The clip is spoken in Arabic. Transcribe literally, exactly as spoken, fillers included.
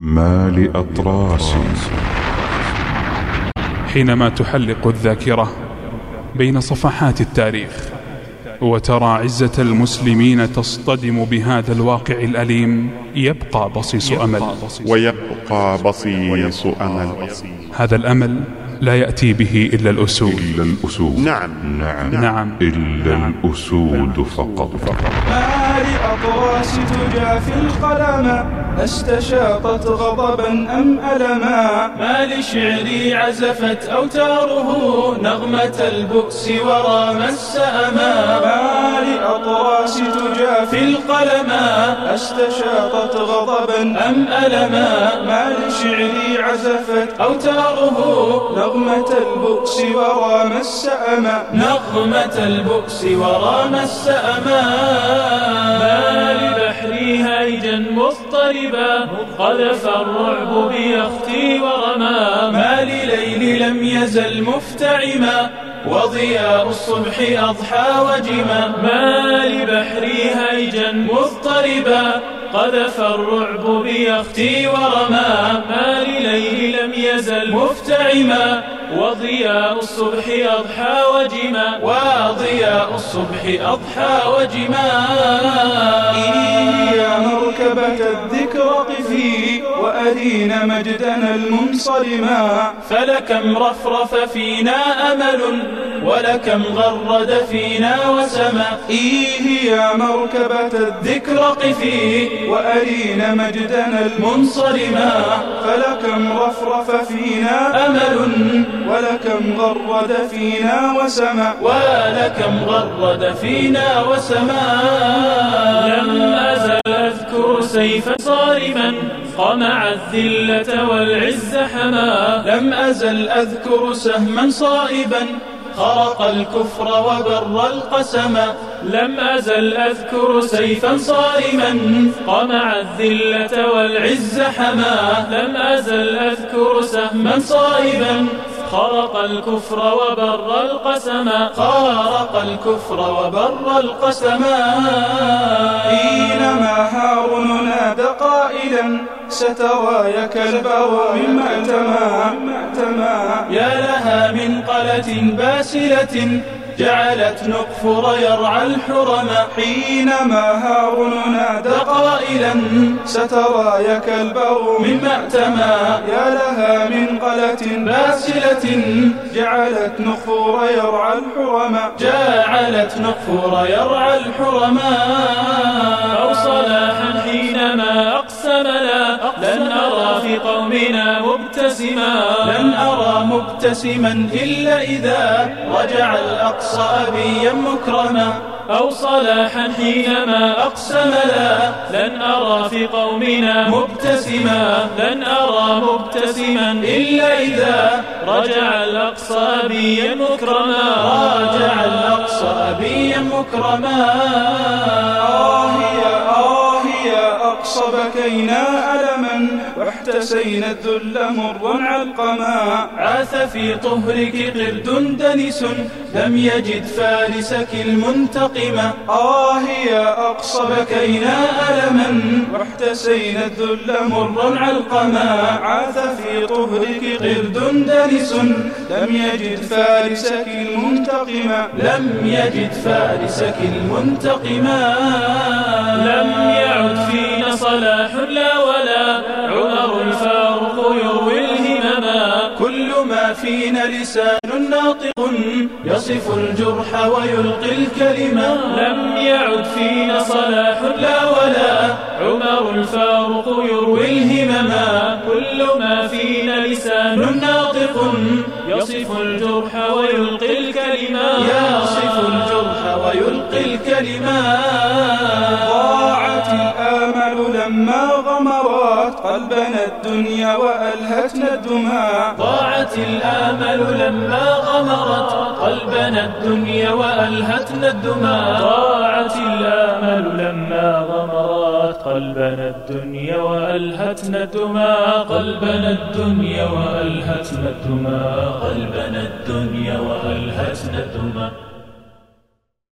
ما لأطراس. حينما تحلق الذاكرة بين صفحات التاريخ وترى عزة المسلمين تصطدم بهذا الواقع الأليم، يبقى بصيص أمل. ويبقى بصيص أمل. هذا الأمل لا يأتي به إلا الأسود. إلا الأسود. نعم نعم, نعم. إلا نعم. الأسود فقط. ما لأطراس تجافي القلم، استشاطت غضبا أم ألما. ما لشعري عزفت أوتاره نغمة البؤس ورام السأما. ما لأطراس تجافي القلم، استشاطت غضبا أم ألما. ما لشعري عزفت أوتاره نغمة البؤس ورام السأما. نغمة البؤس ورام السأما. ما لبحري هيجا مضطربا قذف الرعب بيختي ورما. ما لليل لم يزل مفتعما وضياء الصبح أضحى وجما. ما لبحري هيجا مضطربا قذف الرعب بيختي ورما. ما لليل لم يزل مفتعما وضياء الصبح أضحى وجما. وضياء الصبح أضحى وجما. إيه يا مركبة الذكر قفي وأرين مجدنا المنصرما. فلكم رفرف فينا أمل ولكم غرد فينا وسما. إيه يا مركبة الذكر قفي وأرين مجدنا المنصرما. فلكم رفرف فينا أمل ولكم غرد فينا وسما. ولكم غرد فينا وسما. لم أزل أذكر سيفا صارما قمع الذلة والعز حما. لم أزل أذكر سهما صائبا خرق الكفر وبر القسم. لم أزل أذكر سيفا صارما قمع الذلة والعز حما. لم أزل أذكر سهما صائبا خرق الكفر وبر القسم. خرق الكفر وبر القسم. حينما هارون نادى قائلا سترايك البر من مأتما. يا لها من قلة باسلة جعلت نقفر يرعى الحرم. حينما هارون نادى قائلا سترايك البر من مأتما. يا لها من قلة باسلة جعلت نقفر يرعى الحرم. جعلت نقفر يرعى الحرم. أو صلاحا حينما أقسم لا لن أرى في قومنا مبتسما. لن أرى مبتسما إلا إذا رجع الأقصى أبيا مكرما. أو صلاحا حينما أقسم لا لن أرى في قومنا مبتسما. لن أرى مبتسما إلا إذا رجع الأقصى أبيا مكرما. رجع الأقصى أبيا مكرما. آه يا آه يا أقصى بكينا ألما واحتسينا الذل مرا علقما. عاث في طهرك قرد دنس لم يجد فارسك المنتقما. آه يا أقصى بكينا ألما واحتسينا الذل مرا علقما. عاث في طهرك قرد دنس لم يجد فارسك المنتقما. لم يجد فارسك المنتقما. لم يعد فينا صلاح لا ولا عمر الفاروق يروي الهمما. كل ما فينا لسان ناطق يصف الجرح ويلقي الكلمة. لم يعد فينا صلاح لا ولا عمر الفاروق يروي الهمما. كل ما فينا لسان ناطق يصف الجرح ويلقي الكلمة. يصف الجرح ويلقي الكلمة. ضاعت الآمل لما غمرت قلبنا الدنيا وألهتنا الدماء. ضاعت الآمل لما غمرت قلبنا الدنيا وألهتنا الدماء. ضاعت الآمل لما غمرت قلبنا الدنيا وألهتنا الدماء. قلبنا الدنيا وألهتنا الدماء. قلبنا الدنيا وألهتنا الدماء.